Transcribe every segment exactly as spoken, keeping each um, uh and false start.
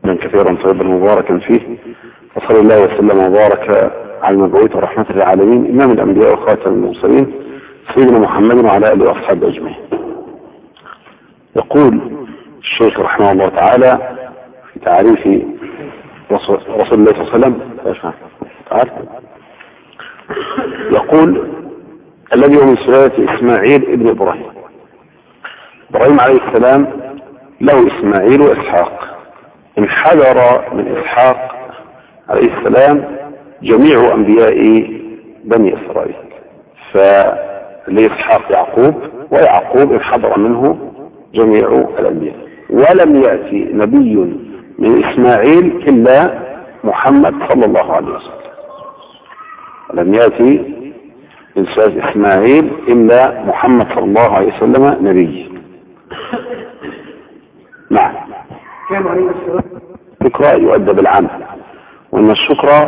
من كثيرا طيبا مباركا فيه، وصلى الله وسلم وبارك على المبعوث رحمة للعالمين إمام الأنبياء وخاتم المرسلين سيدنا محمد وعلى آله وأصحابه أجمعين. يقول الشيخ رحمه الله تعالى في تعريف رسول الله صلى الله عليه وسلم، يقول الذي هو من سلالة إسماعيل ابن إبراهيم. إبراهيم عليه السلام له إسماعيل وإسحاق، انحدر من إسحاق عليه السلام جميع أنبياء بني إسرائيل، فلإسحاق يعقوب، ويعقوب انحدر منه جميع الأنبياء، ولم يأتي نبي من إسماعيل إلا محمد صلى الله عليه وسلم. لم يأتي من سلالة إسماعيل إلا محمد صلى الله عليه وسلم نبي. نعم. كان عليه السلام الشكر يؤدى بالعمل، وأن الشكر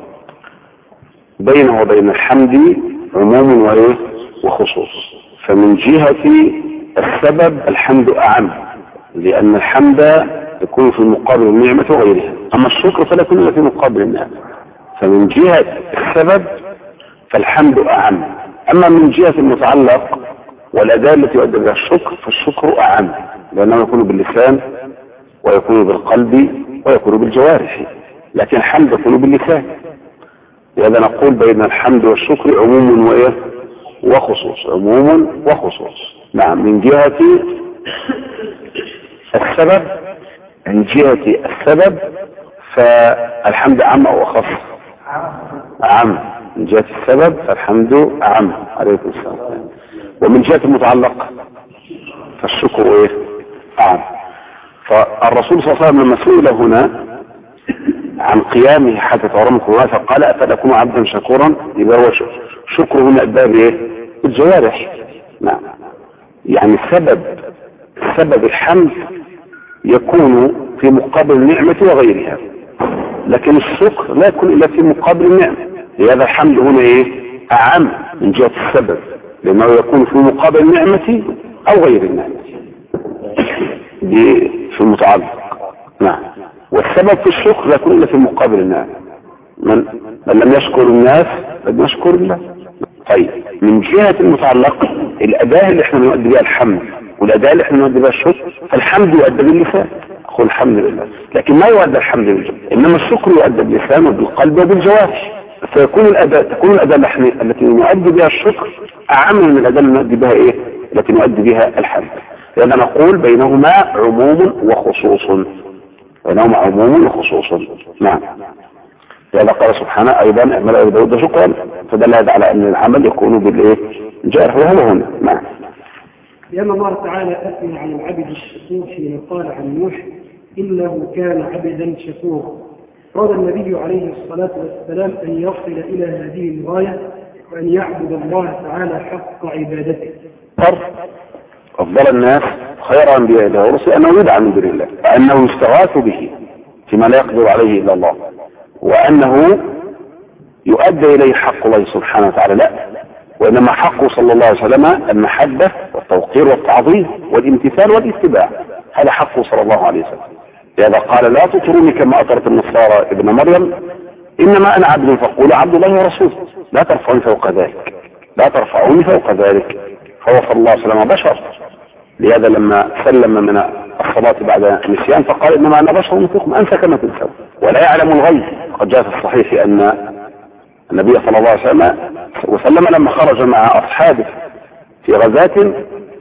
بينه وبين الحمد عموم وإيه وخصوص. فمن جهة السبب الحمد أعم، لأن الحمد يكون في مقابل النعمة وغيرها، أما الشكر فلا يكون إلا في مقابل النعمة. فمن جهة السبب فالحمد أعم، أما من جهة المتعلق والأداة التي يؤدى بها الشكر فالشكر أعم، لأنه يكون باللسان ويكون بالقلب ويكون بالجوارح، لكن الحمد يكون باللسان. لهذا نقول بين الحمد والشكر عموم وإيه وخصوص، عموم وخصوص. نعم. من جهة السبب من جهة السبب فالحمد أعم أو أخص؟ أعم. من جهة السبب فالحمد أعم. عليكم السلام. ومن جهة المتعلق فالشكر إيه أعم. فالرسول صلى الله عليه وسلم لما سئل هنا عن قيامه حتى تورمكم فقال أفلكم عبدا شكورا، يبقى هو شكر هنا أدى بإيه بالجوارح. نعم. يعني سبب سبب الحمد يكون في مقابل النعمة وغيرها، لكن الشكر لا يكون إلا في مقابل النعمة. لهذا الحمد هنا إيه أعم من جهة السبب، لأنه يكون في مقابل النعمة أو غير النعمة دي في المتعلق. نعم. والسبب في الشكر لا يكون إلا في مقابل النعمة. من, من لم يشكر الناس لم يشكر الله. طيب، من جهة المتعلق الأداة اللي احنا نؤدي بها الحمد والأداة اللي احنا نؤدي بها الشكر، فالحمد يؤدى باللسان، أقول الحمد لله، لكن ما يؤدى الحمد لله، إنما الشكر يؤدى باللسان وبالقلب وبالجوارح. فيكون الأداة تكون الأداة التي نؤدي بها الشكر أعم من الأداة اللي نؤدي بها إيه التي نؤدي بها الحمد. لأن نقول بينهما عموم وخصوص، بينهما عموم وخصوص. نعم. لذا قال سبحانه أيضا اعمل آل داود شكرا، فدل هذا على أن العمل يكون بالإيه جارح، وهو هنا. نعم. لأن الله تعالى أثنى على العبد الشكور حين قال عن نوح إنه كان عبدا شكورا. أراد النبي عليه الصلاة والسلام أن يصل إلى هذه الغاية وأن يعبد الله تعالى حق عبادته. أفضل الناس خير أنبياء الله ورسله أنه يدعى من دون الله، وأنه يستغاث به فيما لا يقدر عليه إلا الله، وأنه يؤدى إليه حق الله سبحانه وتعالى، لا، وإنما حقه صلى الله عليه وسلم المحبة والتوقير والتعظيم والامتثال والاتباع، هذا حقه صلى الله عليه وسلم. لهذا قال لا تطروني كما أطرت النصارى ابن مريم، إنما أنا عبد فقولوا عبد الله ورسوله، لا ترفعوني فوق ذلك، لا ترفعوني فوق ذلك. فهو صلى الله عليه وسلم بشر، لهذا لما سلم من الصلاة بعد نسيان فقال إنما أنا بشر مثلكم أنسى كما تنسون ولا يعلم الغيب. قد جاء في الصحيح أن النبي صلى الله عليه وسلم وسلم لما خرج مع أصحابه في غزاة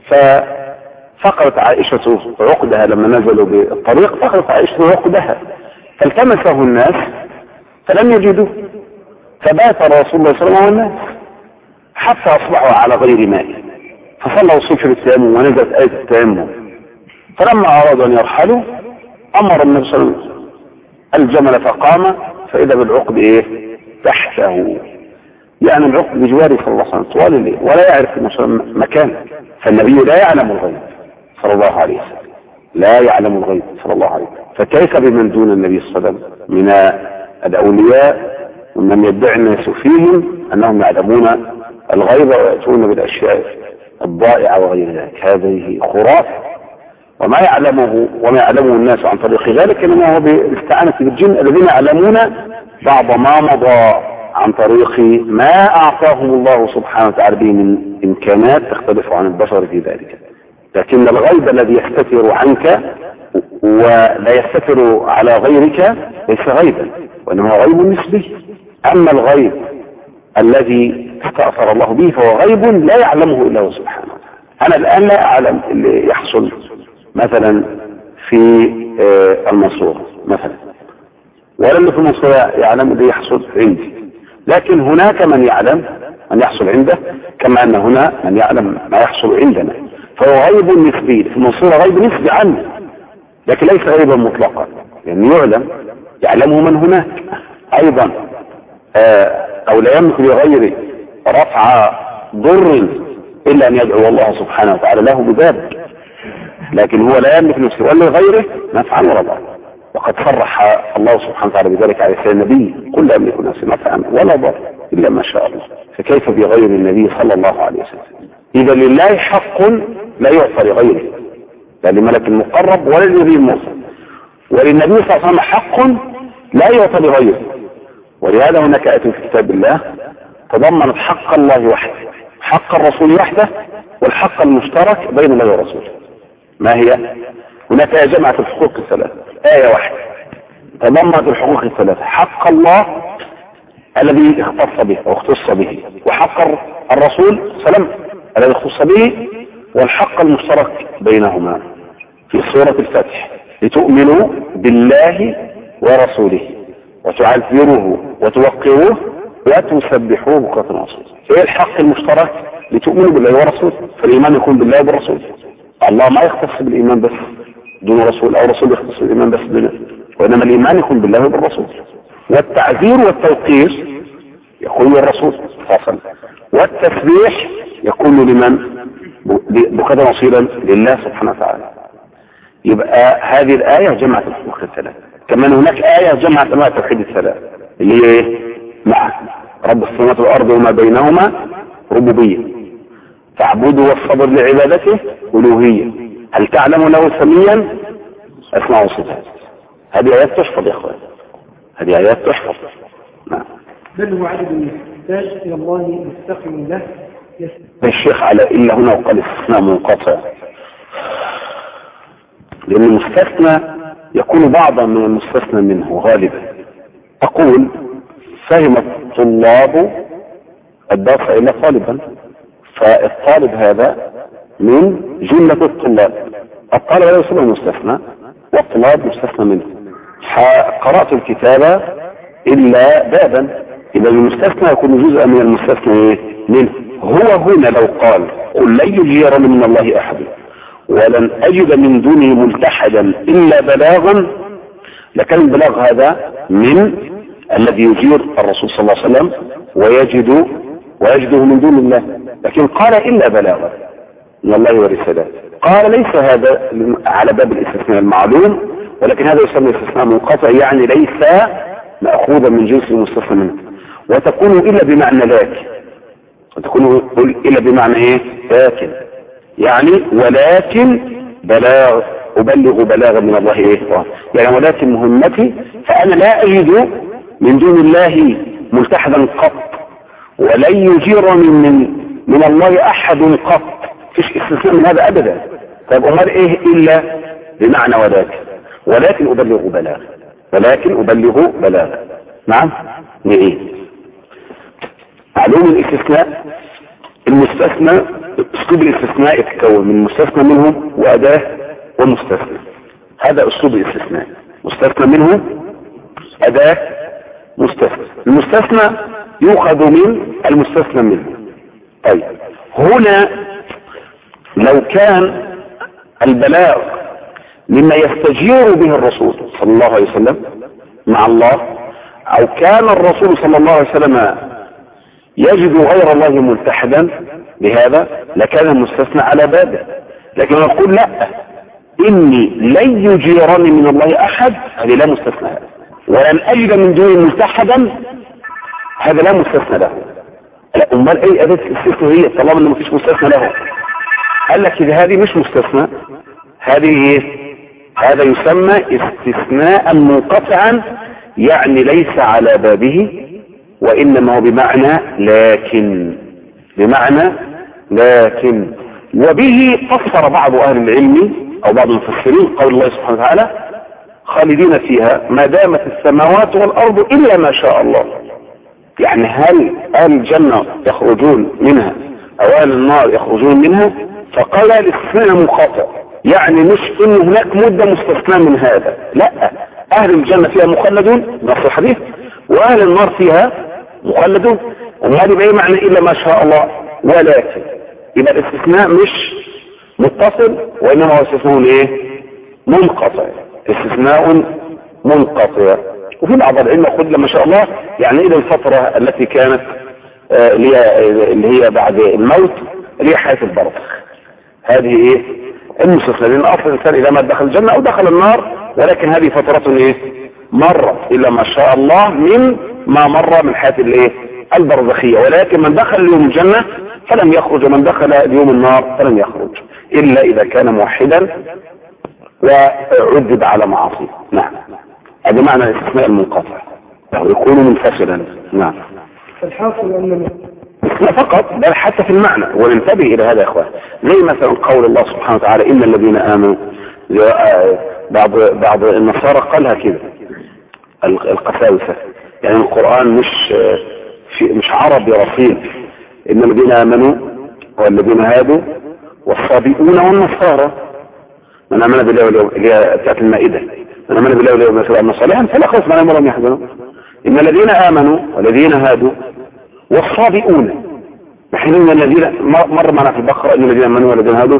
ففقدت عائشة عقدها، لما نزلوا بالطريق فقدت عائشة عقدها فالتمسه الناس فلم يجدوه، فبات رسول الله صلى الله عليه وسلم والناس حتى أصبحوا على غير ماء، فصلوا الصبح بالتيمم ونزلت آية التيمم. فلما أرادوا أن يرحلوا أمر النبي صلى الله عليه وسلم الجمل فقام فإذا بالعقد إيه تحته، يعني العقد بجواره صلى الله عليه وسلم طوال الليل ولا يعرف مكانه. فالنبي لا يعلم الغيب صلى الله عليه وسلم، لا يعلم الغيب صلى الله عليه وسلم، فكيف بمن دون النبي صلى الله عليه وسلم من الأولياء ومن يدعي الناس فيهم أنهم يعلمون الغيب ويأتون بالأشياء الضائعة وغير ذلك. هذه خرافة، وما يعلمه وما يعلمه الناس عن طريق ذلك انما هو بالاستعانة بالجن الذين يعلمون بعض ما مضى عن طريق ما اعطاهم الله سبحانه وتعالى به من امكانات تختلف عن البشر في ذلك. لكن الغيب الذي يستتر عنك ولا يستتر على غيرك ليس غيبا، وانما هو غيب نسبي. اما الغيب الذي استأثر الله به فهو غيب لا يعلمه الا هو سبحانه وتعالى. انا الان لا اعلم اللي يحصل مثلا في المنصورة مثلا، ولا اللي في المنصورة يعلم اللي يحصل عندي، لكن هناك من يعلم من يحصل عنده، كما ان هنا من يعلم ما يحصل عندنا، فهو غيب نسبي. في المنصورة غيب نسبي عنه، لكن ليس غيبا مطلقا، يعني يعلم يعلمه من هناك ايضا. او لا يملك لغيره رفع ضر الا ان يدعو الله سبحانه وتعالى له بذلك، لكن هو لا يملك نفسه ولا غيره نفعا ولا ضرا. وقد صرح الله سبحانه وتعالى بذلك على لسان النبي: قل لا املك نفسي نفعا ولا ضرا الا ما شاء الله. فكيف بغير النبي صلى الله عليه وسلم؟ اذا لله حق لا يعطى لغيره، لا لملك المقرب ولا لنبي المرسل، وللنبي صلى الله عليه وسلم حق لا يعطى لغيره. ولهذا هناك آية في كتاب الله تضمنت حق الله وحده، حق الرسول وحده، والحق المشترك بين الله ورسوله. ما هي؟ هناك آية جمعت الحقوق الثلاثة، آية واحدة تضمنت الحقوق الثلاثة: حق الله الذي اختص به او اختص به، وحق الرسول سلام الذي اختص به، والحق المشترك بينهما في سورة الفتح: لتؤمنوا بالله ورسوله وتعذروه وتوقروه وتسبحوه بكرة وأصيلا. ايه الحق المشترك؟ لتؤمنوا بالله ورسوله، فالإيمان يكون بالله وبالرسول. الله ما يختص بالإيمان بس دون رسول، أو رسول يختص بالإيمان بس دون، وإنما الإيمان يكون بالله وبالرسول. والتعذير والتوقير يكون للرسول صلى الله عليه وسلم، والتسبيح يكون لمن؟ بكرة وأصيلا لله سبحانه وتعالى. يبقى هذه الآية جمعت الحقوق الثلاث. كمان هناك آية جمعت أنواع التوحيد الثلاث اللي هي ايه؟ مع رب السماوات والأرض وما بينهما ربوبية، فاعبده والصبر لعبادته ألوهية، هل تعلم له سميا؟ اسمعوا صفات. هذه آيات تحفظ يا اخوان، هذه آيات تحفظ. نعم. بل هو عدد يحتاج إلى الله مستقيم له. الشيخ على إلا هنا وقال استثناء منقطع، لأن المستثنى يكون بعضا من المستثنى منه غالبا. أقول: فهم الطلاب الدرس إلا طالبا، فالطالب هذا من جملة الطلاب، الطالب لا يصبح مستثنى والطلاب مستثنى منه. قرأت الكتاب إلا بابا، إذا المستثنى يكون جزءا من المستثنى منه. هو هنا لو قال: قل لن يجيرني من الله أحد ولن أجد من دونه ملتحدا إلا بلاغا، لكان البلاغ هذا من الذي يجير الرسول صلى الله عليه وسلم ويجد ويجده من دون الله، لكن قال إلا بلاغا من الله ورساله. قال ليس هذا على باب الاستثناء المعلوم، ولكن هذا يسمى استثناء منقطع، يعني ليس مأخوذا من جنس المستثنى منه. وتكون إلا بمعنى لكن، وتكون إلا بمعنى إيه؟ لكن، يعني ولكن بلاغ، أبلغ بلاغا من الله إيه؟ يعني ولكن مهمتي، فأنا لا أجد من دون الله ملتحدا قط، ولن يجيرني من من الله أحد قط، فيش استثناء من هذا أبدا. طيب أمال إيه إلا بمعنى ولكن؟ ولكن أبلغ بلاغا، ولكن أبلغ بلاغا. نعم. نعيد. معلوم الاستثناء، المستثنى اسلوب الاستثناء يتكون من مستثنى منه وأداة ومستثنى. هذا اسلوب الاستثناء، مستثنى منه أداة مستثنى. المستثنى يؤخذ من المستثنى منه. طيب هنا لو كان البلاغ مما يستجير به الرسول صلى الله عليه وسلم مع الله، أو كان الرسول صلى الله عليه وسلم يجد غير الله ملتحدا بهذا، لكان المستثنى على بابه. لكن نقول لا، إني لن يجيرني من الله أحد، هذه لا مستثنى هذا، ولن أجد من دونه ملتحدا، هذا لا مستثنى له. لا، أمال أي أداة الاستثناء هي طالما إنه مفيش مستثنى له؟ قال لك إذا هذه مش مستثنى هذه هذا يسمى استثناء منقطعا، يعني ليس على بابه، وإنما هو بمعنى لكن، بمعنى لكن. وبه فسر بعض أهل العلم أو بعض المفسرين قول الله سبحانه وتعالى خالدين فيها ما دامت السماوات والأرض إلا ما شاء الله. يعني هل أهل الجنة يخرجون منها أو أهل النار يخرجون منها؟ فقال الاستثناء منقطع، يعني مش إن هناك مدة مستثنى من هذا، لا، أهل الجنة فيها مخلدون نص الحديث، وأهل النار فيها مخلدون. وهذا بأي معنى إلا ما شاء الله. ولكن يبقى الاستثناء مش متصل، وإنما هو استثناء ايه؟ منقطع، استثناء منقطع. وفي بعض العلم يقول ما شاء الله يعني إلى الفترة التي كانت آه اللي هي بعد الموت، اللي هي حياة البرزخ. هذه ايه؟ المستثنى، لأن أصل الإنسان إذا ما دخل الجنة أو دخل النار، ولكن هذه فترة ايه؟ مرة إلا ما شاء الله من ما مر من حياة الايه؟ البرزخية. ولكن من دخل اليوم الجنة فلم يخرج، ومن دخل اليوم النار فلم يخرج إلا إذا كان موحدا وعذب على معاصيه. نعم، هذا معنى الاستثناء المنقطع، يكون منفصلا. نعم. الحاصل أن فقط بل حتى في المعنى، وننتبه إلى هذا يا إخوان. زي مثلا قول الله سبحانه وتعالى إن الذين آمنوا، بعض بعض النصارى قالها كده القساوسة، يعني القرآن مش مش عربي رصين. إن الذين آمنوا والذين هادوا والصابئون والنصارى من آمن بالله واليوم، اللي هي بتاعت المائدة، من آمن بالله واليوم الآخر صالحا فلا خوف عليهم ولا هم يحزنون. إن الذين آمنوا والذين هادوا والصابئون، نحن من الذين مر معنا في البقرة إن الذين آمنوا والذين هادوا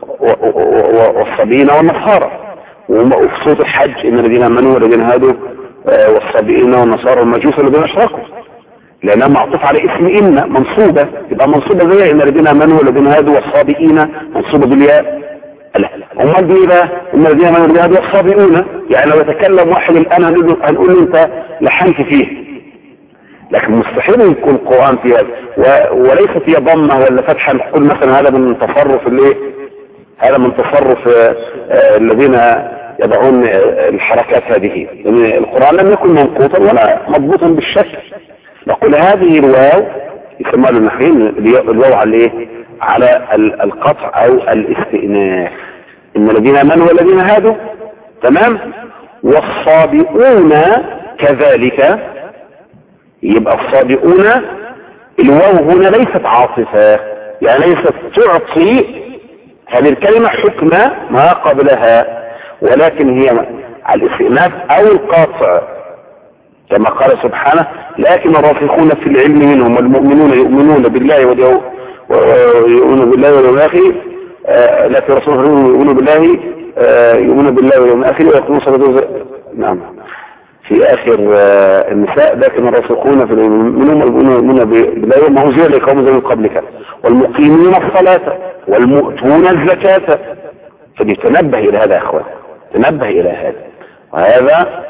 والصابئين والنصارى، وفي سورة الحج إن الذين آمنوا والذين هادوا والصابئين والنصارى والمجوس الذين أشركوا، لأنها معطوف على اسم إن منصوبة، يبقى منصوبة زي إن الذين آمنوا والذين هادوا والصابئين منصوبة بالياء. امال دي بقى ان الذين آمنوا والذين هادوا والصابئون، يعني لو يتكلم واحد الآن هنقول له أنت لحنت فيه، لكن مستحيل يكون القرآن فيها وليس فيها ضمة ولا فتحة نقول مثلا هذا من تصرف الايه، هذا من تصرف الذين يضعون الحركات هذه. يعني القرآن لم يكن منقوطا ولا مضبوطا بالشكل. نقول هذه الواو يسمى له النحويين الواو على ايه؟ على القطع او الاستئناف. ان الذين امنوا والذين هادوا، تمام، والصابئون كذلك. يبقى الصابئون الواو هنا ليست عاطفة، يعني ليست تعطي هذه الكلمة حكم ما قبلها، ولكن هي على الاستئناف او القاطع، كما قال سبحانه لكن الراسخون في العلم منهم والمؤمنون يؤمنون بالله واليوم ويؤمنون بالله واليوم الآخر، لكن الرسول يؤمنون بالله يؤمنون بالله واليوم الآخر ويقولون صلاة. نعم، في آخر النساء لكن الراسخون في العلم منهم يؤمنون بالله وما أنزل إليك وما أنزل من قبلك والمقيمين الصلاة والمؤتون الزكاة. فليتنبه إلى هذا يا أخوان، تنبه إلى هذا، وهذا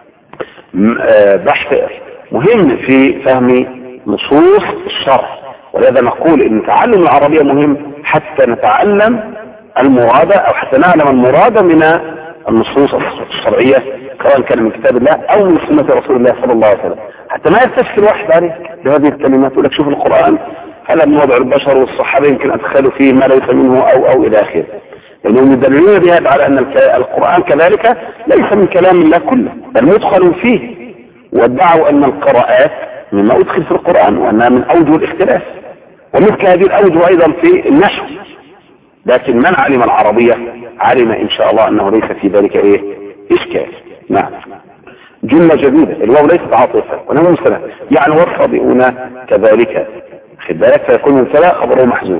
بحث مهم في فهم نصوص الشرع. ولهذا نقول ان تعلم العربية مهم حتى نتعلم المراد او حتى نعلم المراد من النصوص الشرعية، سواء كان من كتاب الله او من سنة رسول الله صلى الله عليه وسلم، حتى ما يستشكل واحد عليه بهذه الكلمات يقول لك شوف القرآن هذا من وضع البشر والصحابة يمكن ادخلوا فيه ما ليس منه او او الى اخره، لأنهم يدللون بهذا على أن القرآن كذلك ليس من كلام الله كله بل مدخل فيه، وادعوا أن القراءات مما أدخل في القرآن وأنها من أوجه الاختلاف، ومثل هذه الأوجه أيضا في النحو. لكن من علم العربية علم إن شاء الله أنه ليس في ذلك إيه إشكال. نعم، جملة جديدة الواو ليست عاطفة وإنما مثلا يعني والصابئون كذلك، خد بالك فيكون مثلا خبره محذوف.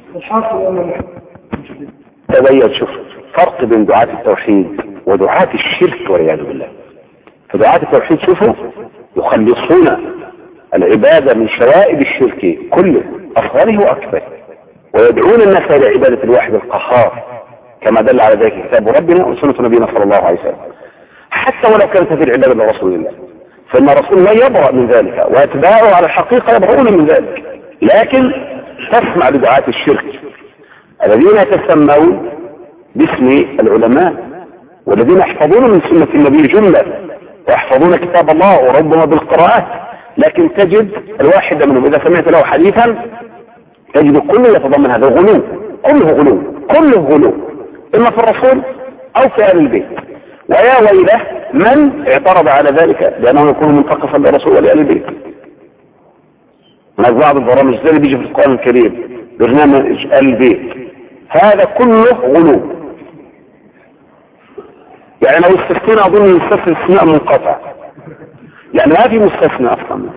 تبين شوف فرق بين دعاة التوحيد ودعاة الشرك والعياذ بالله. فدعاة التوحيد شوفوا يخلصون العبادة من شوائب الشرك كله أصغره وأكبر، ويدعون الناس إلى عبادة الواحد القهار كما دل على ذلك كتاب ربنا وسنة نبينا صلى الله عليه وسلم، حتى ولو كانت هذه العبادة لرسول الله، فإن رسول الله يبرأ من ذلك وأتباعه على الحقيقة يبرؤون من ذلك. لكن تسمع لدعاة الشرك الذين يتسمون باسم العلماء والذين يحفظون من سنة النبي جملة ويحفظون كتاب الله وربما بالقراءات، لكن تجد الواحد منهم إذا سمعت له حديثا تجد كله يتضمن هذا الغلو، كله غلو، كله غلو، إما في الرسول أو في أهل البيت. ويا ويله من اعترض على ذلك لأنه يكون منتقصا للرسول ولأهل البيت. هناك بعض البرامج زي اللي بيجي في القرآن الكريم برنامج أهل البيت، هذا كله غلو. يعني لو استثنى أظن يستثنى استثناء منقطع، يعني ما في مستثنى أصلا،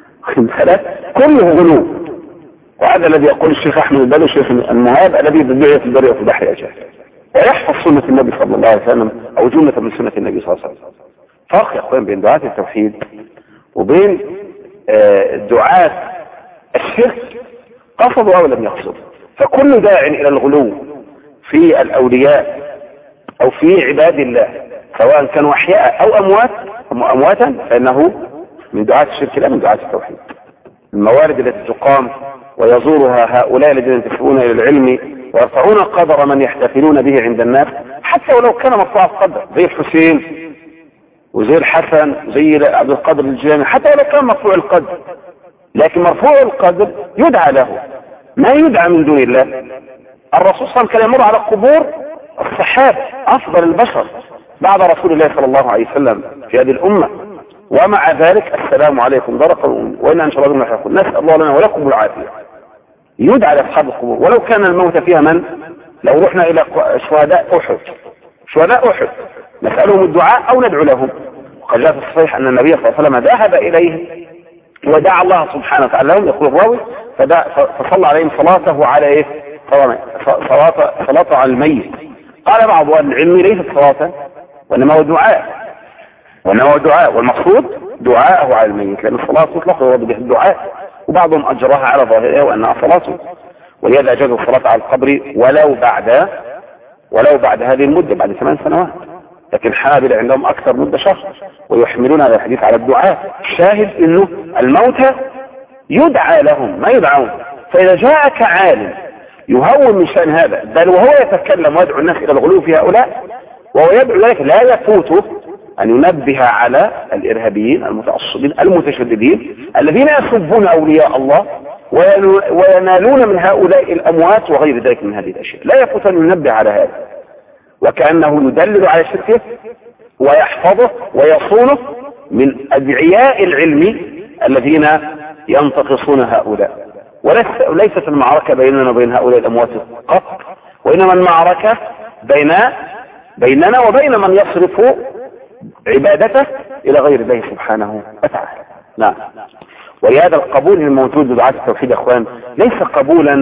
كله غلو. وهذا الذي يقول الشيخ أحمد البلو الشيخ المهاب الذي يدعي في البر وفي البحر أجل ويحفظ سنة النبي صلى الله عليه وسلم أو جملة من سنة النبي صلى الله عليه وسلم. فرق يا أخوان بين دعاة التوحيد وبين آه دعاة الشرك قصدوا أو لم يقصدوا. فكل داع إلى الغلو في الأولياء أو في عباد الله سواء كانوا أحياء أو أموات أو أمواتا فإنه من دعاة الشرك لا من دعاة التوحيد. الموارد التي تقام ويزورها هؤلاء الذين ينتسبون إلى العلم ويرفعون قدر من يحتفلون به عند الناس حتى ولو كان مرفوع القدر زي الحسين وزي الحسن وزي عبد القادر الجيلاني، حتى ولو كان مرفوع القدر، لكن مرفوع القدر يدعى له، ما يدعى من دون الله. الرسول صلى الله عليه وسلم كان يمر على قبور الصحابة أفضل البشر بعد رسول الله صلى الله عليه وسلم في هذه الأمة، ومع ذلك السلام عليكم دار قوم وإن أن شاء الله بما يقول نسأل الله لنا ولكم العافية. يدعى لأصحاب القبور ولو كان الموت فيها من؟ لو رحنا إلى شهداء أحد شهداء أحد نسألهم الدعاء أو ندعو لهم. وقد جاء في الصحيح أن النبي صلى الله عليه وسلم ذهب إليهم ودعا الله سبحانه وتعالى لهم، يقول الراوي فصلى عليهم صلاته على إيه؟ صلاة صلاة على الميت. قال بعض أهل العلم ليست صلاة وإنما هو دعاء، وإنما هو دعاء، والمقصود دعاءه على الميت لأن الصلاة تطلق ويراد بها الدعاء، وبعضهم أجراها على ظاهرها وأنها صلاة، ولهذا أجازوا الصلاة على القبر ولو بعد ولو بعد هذه المدة بعد ثمان سنوات، لكن الحنابلة عندهم أكثر مدة شهر ويحملون هذا الحديث على الدعاء. شاهد إنه الموتى يدعى لهم ما يدعون. فإذا جاءك عالم يهون من شأن هذا بل وهو يتكلم ويدعو الناس إلى الغلو في هؤلاء وهو يدعو ذلك لا يفوته أن ينبه على الإرهابيين المتعصبين المتشددين الذين يسبون أولياء الله وينالون من هؤلاء الأموات وغير ذلك من هذه الأشياء. لا يفوت أن ينبه على هذا، وكأنه يدلل على شركه ويحفظه ويصونه من أدعياء العلم الذين ينتقصون هؤلاء. وليست المعركة بيننا وبين هؤلاء الأموات قط، وإنما المعركة بين بيننا وبين من يصرف عبادته إلى غير الله سبحانه وتعالى. نعم. ولهذا القبول الموجود بدعاة التوحيد يا أخوان ليس قبولا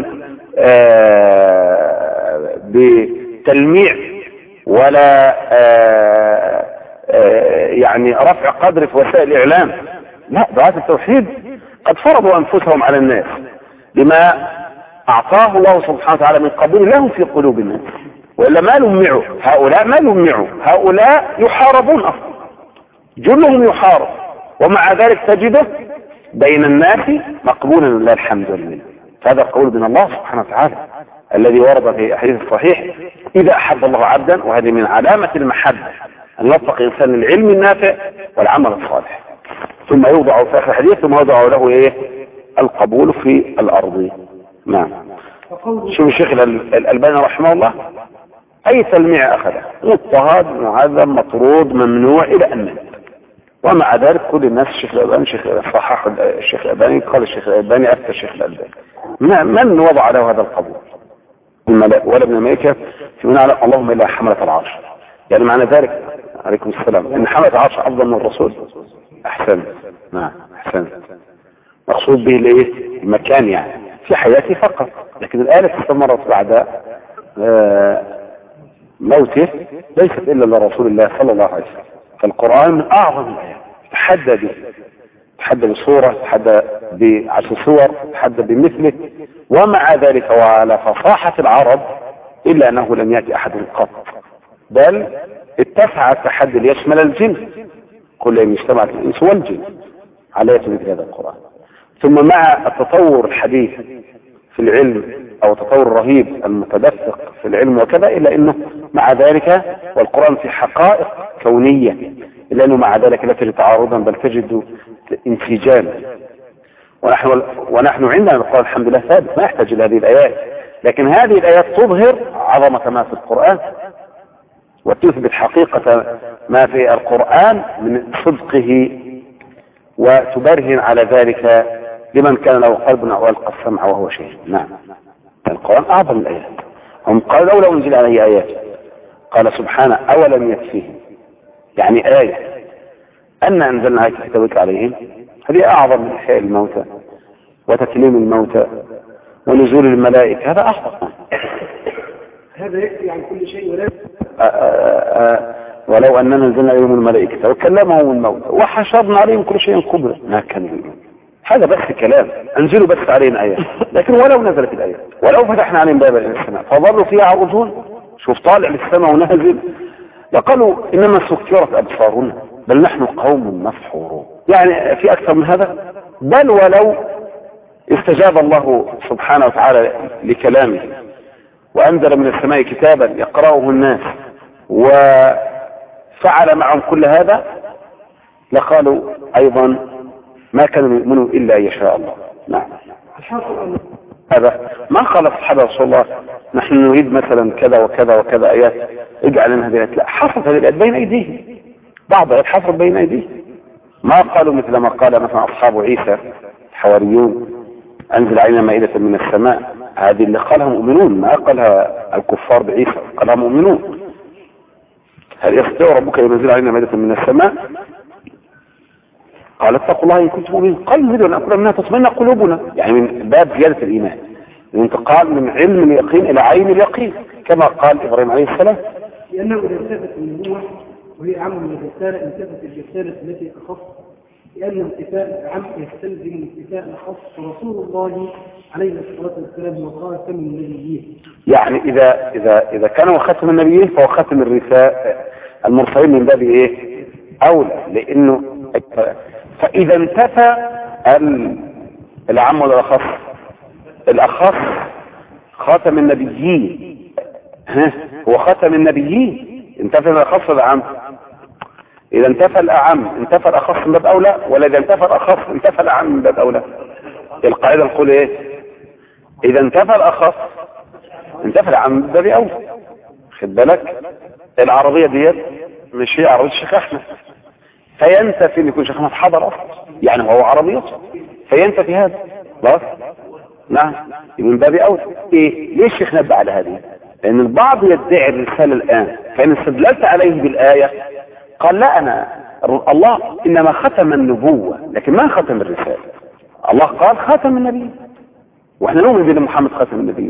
بتلميع ولا آآ آآ يعني رفع قدر في وسائل الإعلام. لا، دعاة التوحيد قد فرضوا أنفسهم على الناس بما أعطاه الله سبحانه وتعالى من قبول لهم في قلوب الناس، وإلا ما نمعوا هؤلاء ما نمعوا هؤلاء يحاربون أصلا، جلهم يحارب، ومع ذلك تجده بين الناس مقبولا لله الحمد لله. هذا القول من الله سبحانه وتعالى الذي ورد في الحديث الصحيح إذا أحب الله عبدا، وهذه من علامة المحبة أن يوفق إنسان العلم النافع والعمل الصالح، ثم يوضع في آخر الحديث ثم يوضع له إيه؟ القبول في الأرض. نعم. شوف الشيخ الألباني رحمه الله أي تلميع أخذه، مضطهد معذب مطرود ممنوع إلى أن مات، ومع ذلك كل الناس الشيخ الألباني الشيخ صحح الشيخ الألباني قال الشيخ الألباني أفتى الشيخ الألباني. من وضع له هذا القبول؟ الملائكة ولا ابن الملائكة في من على اللهم إلا حملة العرش. يعني معنى ذلك عليكم السلام إن حملة العرش أفضل من الرسول. أحسن. نعم أحسن. مقصود به الايه؟ المكان يعني في حياته فقط، لكن الآلة استمرت بعد آه موته ليست إلا لرسول الله صلى الله عليه وسلم. فالقرآن من أعظم الآيات تحدى به، تحدى بصورة، تحدى بعشر صور، تحدى بمثله، ومع ذلك وعلى فصاحة العرب إلا أنه لم يأتي أحد قط، بل اتسع التحدي ليشمل الجن، كل يوم اجتمعت الإنس والجن على مثل هذا القرآن. ثم مع التطور الحديث في العلم او تطور رهيب المتدفق في العلم وكذا، الا انه مع ذلك والقرآن في حقائق كونية، الا انه مع ذلك لا تجد تعارضا بل تجد انسجاما. ونحن ونحن عندنا القرآن الحمد لله ثابت ما يحتاج الى هذه الايات، لكن هذه الايات تظهر عظمة ما في القرآن وتثبت حقيقة ما في القرآن من صدقه، وتبرهن على ذلك لمن كان له قلب او القى السمع وهو شهيد. نعم، القرآن اعظم الايات. هم قالوا لولا انزل عليه ايات، قال سبحانه اولم يكفيهم، يعني آية ان انزلنا آية تتوك عليهم، هذه اعظم من احياء الموتى وتكليم الموتى ونزول الملائكة، هذا اعظم. هذا يكفي عن كل شيء. ولا ولو اننا نزلنا اليهم الملائكة وكلمهم الموتى وحشرنا عليهم كل شيء قدرا ما كانوا يؤمنون. هذا بس كلام، انزلوا بس علينا آيات، لكن ولو نزلت الآيات ولو فتحنا عليهم بابا الى السماء فظلوا فيها عرجون، شوف طالع للسماء ونازل، لقالوا انما سكرت ابصارنا بل نحن قوم مسحورون. يعني في اكثر من هذا؟ بل ولو استجاب الله سبحانه وتعالى لكلامه وانزل من السماء كتابا يقرأه الناس وفعل معهم كل هذا، لقالوا ايضا ما كانوا يؤمنوا الا يشاء الله. نعم، هذا ما قال اصحاب رسول الله نحن نريد مثلا كذا وكذا وكذا ايات اجعل لنا هذه الايات، لا، حصلت هذه الايات بين ايديهم، بعض الايات حصلت بين ايديهم. ما قالوا مثل ما قال مثلا اصحاب عيسى الحواريون انزل علينا مائدة من السماء، هذه اللي قالها مؤمنون، ما قالها الكفار بعيسى، قالها مؤمنون. هل يستطيع ربك ينزل علينا مائدة من السماء؟ قال اتقوا الله ان كنتم مؤمنين، قال نريد ان ناكل منها تطمئن قلوبنا، يعني من باب زيادة الايمان، الانتقال من علم اليقين الى عين اليقين كما قال ابراهيم عليه السلام. لانه اذا انتفت النبوة وهي اعم من الرسالة انتفت الرسالة التي اخص، لان انتفاء العم يستلزم انتفاء الاخص، ورسول الله عليه الصلاه والسلام هو خاتم النبيين. يعني اذا اذا اذا كان هو خاتم النبيين فهو خاتم الرسالة المرسلين من باب ايه؟ اولى، لانه فاذا انتفى العم ولا الاخص؟ الاخص خاتم النبيين، ها هو خاتم النبيين، انتفى الاخص العم. اذا انتفى الاعم انتفى الاخص من باب اولى، ولا اذا انتفى الاخص انتفى الاعم من باب اولى؟ القاعده نقول ايه؟ اذا انتفى الاخص انتفى الاعم من باب اولى. خد بالك العربيه ديت مش هي عربيه الشيخ احمد، فينتفي ان يكون شيخ احمد حضر اصلا، يعني هو عربيته فينتفي هذا خلاص. نعم، من باب اولى. ايه ليش الشيخ نبه على هذه؟ لان البعض يدعي الرساله الان، فان استدللت عليه بالايه قال لا، انا الله انما ختم النبوه لكن ما ختم الرساله. الله قال خاتم النبي، واحنا نؤمن بان محمد خاتم النبي،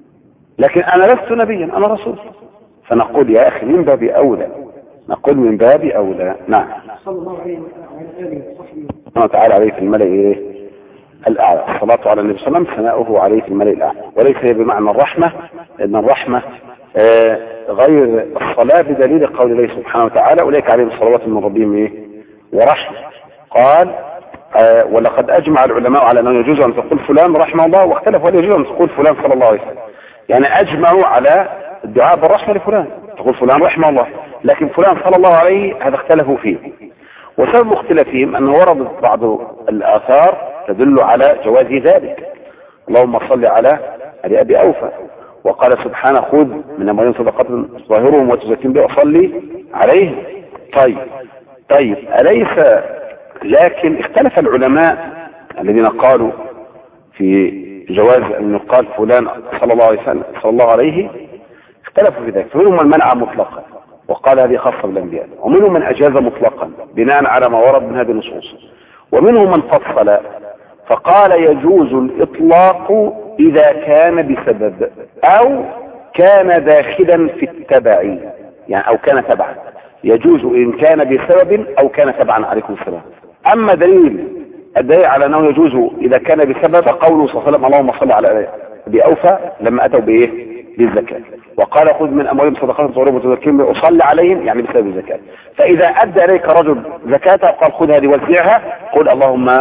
لكن انا لست نبيا انا رسول. فنقول يا اخي من باب اولى، نقول من باب اولى. نعم، صلى الله عليه وعلى اله وصحبه الله تعالى عليه في الملأ ايه الاعلى، الصلاه على النبي صلى الله عليه وسلم ثناؤه عليه في الملأ الاعلى، وليس هي بمعنى الرحمه، لان الرحمه آه غير الصلاه بدليل قول الله سبحانه وتعالى اولئك عليهم صلوات من ربهم ايه ورحمه. قال آه ولقد اجمع العلماء على انه يجوز ان تقول فلان رحمه الله، واختلفوا هل يجوز ان تقول فلان صلى الله عليه وسلم، يعني اجمعوا على الدعاء بالرحمه لفلان، تقول فلان رحمه الله، لكن فلان صلى الله عليه هذا اختلفوا فيه. وسبب اختلافهم انه وردت بعض الاثار تدل على جواز ذلك. اللهم صل على ابي ابي اوفى، وقال سبحانه خذ من اموالهم صدقات ظاهرهم وتزكيهم بها وصلي عليهم. طيب طيب اليس لكن اختلف العلماء الذين قالوا في جواز ان يقال فلان صلى الله عليه وسلم صلى الله عليه، اختلفوا في ذلك، فمنهم من منع مطلقا وقال هذه خاصه بالانبياء، ومنهم من اجاز مطلقا بناء على ما ورد من هذه النصوص، ومنهم من فصل فقال يجوز الاطلاق اذا كان بسبب او كان داخلا في التبع، يعني او كان تبعا، يجوز ان كان بسبب او كان تبعا. عليكم السلام. اما دليل الدليل على انه يجوز اذا كان بسبب فقوله صلى الله عليه وسلم اللهم صل على ابي اوفى لما اتوا بايه بالزكاه، وقال خذ من اموالهم صدقات تطهرهم وتزكيهم اصلي عليهم، يعني بسبب الزكاه. فاذا ادى اليك رجل زكاته قال خذ هذه وزعها، قل اللهم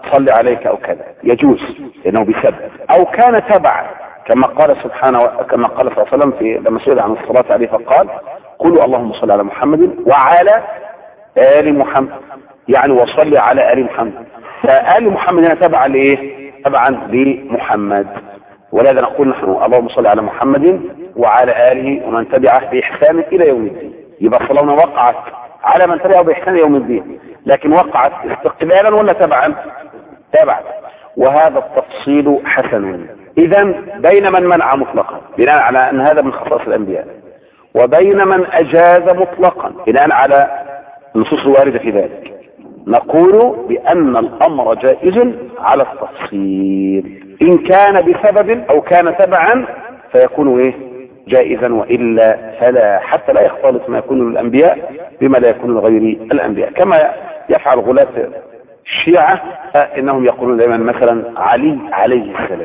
صلي عليك أو كذا يجوز لأنه بسبب، أو كان تبعا كما قال سبحانه كما قال صلى الله عليه وسلم في لما سئل عن الصلاة عليه فقال قولوا اللهم صل على محمد وعلى آل محمد، يعني وصلي على آل محمد، فآل محمد هنا تبعا لإيه؟ تبعا لمحمد، ولذا نقول نحن اللهم صل على محمد وعلى آله ومن تبعه بإحسان إلى يوم الدين. يبقى صلونا وقعت على من تبعه بإحسان يوم الدين، لكن وقعت استقبالا ولا تبعا؟ تبعا. وهذا التفصيل حسن. إذا بين من منع مطلقا بناء على أن هذا من خصائص الأنبياء، وبين من أجاز مطلقا بناء على النصوص الواردة في ذلك، نقول بأن الأمر جائز على التفصيل. إن كان بسبب أو كان تبعا فيكون إيه؟ جائزا، وإلا فلا، حتى لا يختلط ما يكون للأنبياء بما لا يكون لغير الأنبياء، كما يفعل غلاة الشيعة إنهم يقولون دائما مثلا علي عليه السلام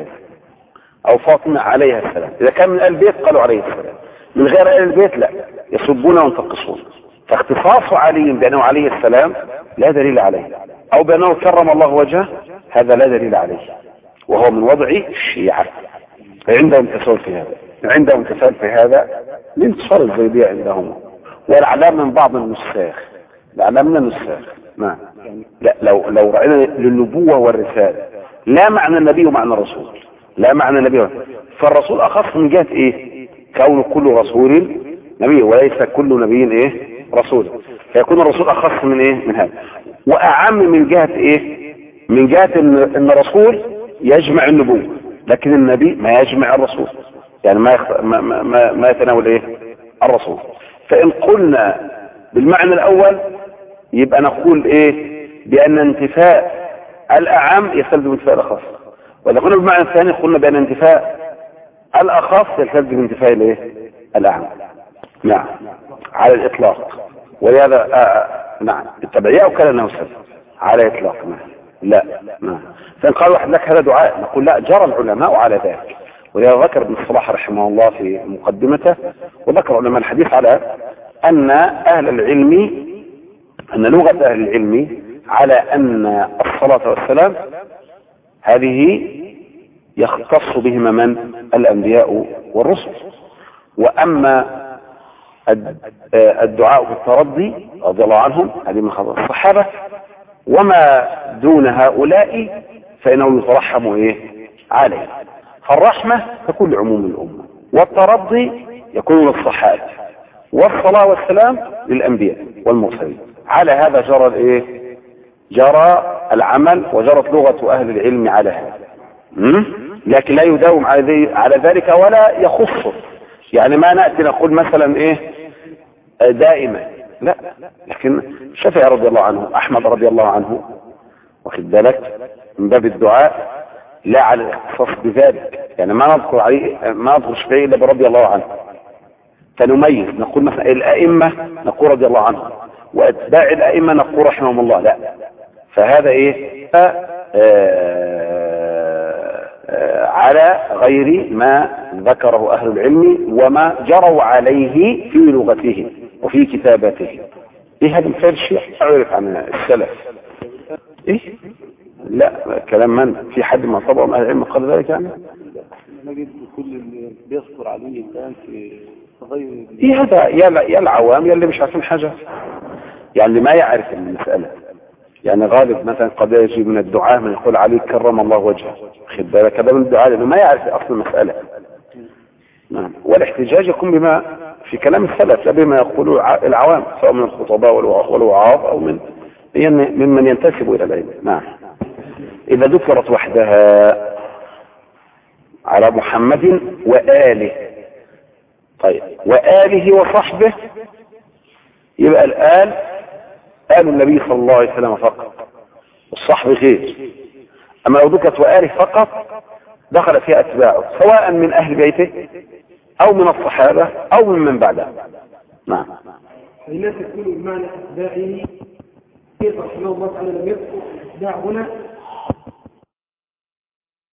أو فاطمة عليها السلام، إذا كان من آل البيت قالوا عليه السلام، من غير آل البيت لا، يسبون وينتقصون. فاختصاص علي بأنه عليه السلام لا دليل عليه، أو بأنه كرم الله وجهه هذا لا دليل عليه، وهو من وضع الشيعة. فعندهم تساؤل في هذا، عندهم تساؤل في هذا لانتصار الزيدية عندهم، والأعلام من بعض النساخ، الأعلام من النساخ. نعم. لا، لو لو رأينا للنبوة والرسالة لا معنى النبي ومعنى الرسول، لا معنى النبي، فالرسول أخص من جهة إيه؟ كون كل رسول نبي وليس كل نبي إيه؟ رسول، فيكون الرسول أخص من إيه؟ من هذا، وأعم من جهة إيه؟ من جهة إن الرسول يجمع النبوة، لكن النبي ما يجمع الرسول، يعني ما يخ... ما ما, ما يتناول إيه؟ الرسول. فإن قلنا بالمعنى الأول يبقى نقول إيه؟ بأن انتفاء الأعم يستلزم انتفاء الأخص، وإذا قلنا بالمعنى الثاني قلنا بأن انتفاء الأخص يستلزم انتفاء الإيه؟ الأعم. نعم على الإطلاق. ولهذا آه نعم التبعية أو كان أنه سلم على إطلاق. نعم لا نعم. فإن قال واحد لك هذا دعاء نقول لا، جرى العلماء على ذلك. ولهذا ذكر ابن الصلاح رحمه الله في مقدمته، وذكر علماء الحديث على أن أهل العلم أن لغة أهل العلم على أن الصلاة والسلام هذه يختص بهما من؟ الأنبياء والرسل. وأما الدعاء بالترضي رضي الله عنهم هذه من خصائص الصحابة، وما دون هؤلاء فإنه يترحم إيه؟ عليه. فالرحمة تكون لعموم الأمة، والترضي يكون للصحابة، والصلاة والسلام للأنبياء والمرسلين. على هذا جرى الإيه؟ جرى العمل، وجرت لغة أهل العلم على هذا، لكن لا يداوم على ذلك ولا يخصه. يعني ما نأتي نقول مثلا إيه دائما، لا، لكن الشافعي رضي الله عنه، أحمد رضي الله عنه، واخد بالك، من باب الدعاء لا على الاختصاص بذلك، يعني ما نذكر عليه ما نذكر الشافعي إلا برضي الله عنه، فنميز نقول مثلا الأئمة نقول رضي الله عنه، وأتباع الأئمة نقول رحمهم الله، لا. فهذا إيه؟ آه آه على غير ما ذكره أهل العلم وما جروا عليه في لغته وفي كتابته. إيه هذا مثال شيء أعرف عن السلف؟ إيه؟ لا، كلام من؟ في حد ما طبعا أهل العلم قال ذلك يعني؟ نجد كل اللي بيذكر عليه الآن في غير إيه هذا؟ يا العوام يا اللي مش عارفين حاجة، يعني اللي ما يعرف المسألة. يعني غالب مثلا قد يجي من الدعاء من يقول عليه كرم الله وجهه، خد بالك، هذا من الدعاء لأنه ما يعرف أصل المسألة. نعم. والاحتجاج يكون بما في كلام السلف لا بما يقوله العوام، سواء من الخطباء والوعاظ أو من ممن ينتسب إلى العلم. نعم. إذا ذكرت وحدها على محمد وآله، طيب وآله وصحبه، يبقى الآل آل النبي صلى الله عليه وسلم فقط، والصحب غير. أما لو ذكرت وآله فقط دخل فيها أتباعه سواء من أهل بيته أو من الصحابة أو من من بعده. نعم. فإنها تكون بمعنى أتباعه، كيف رحمه الله تعالى لم يذكر أتباع هنا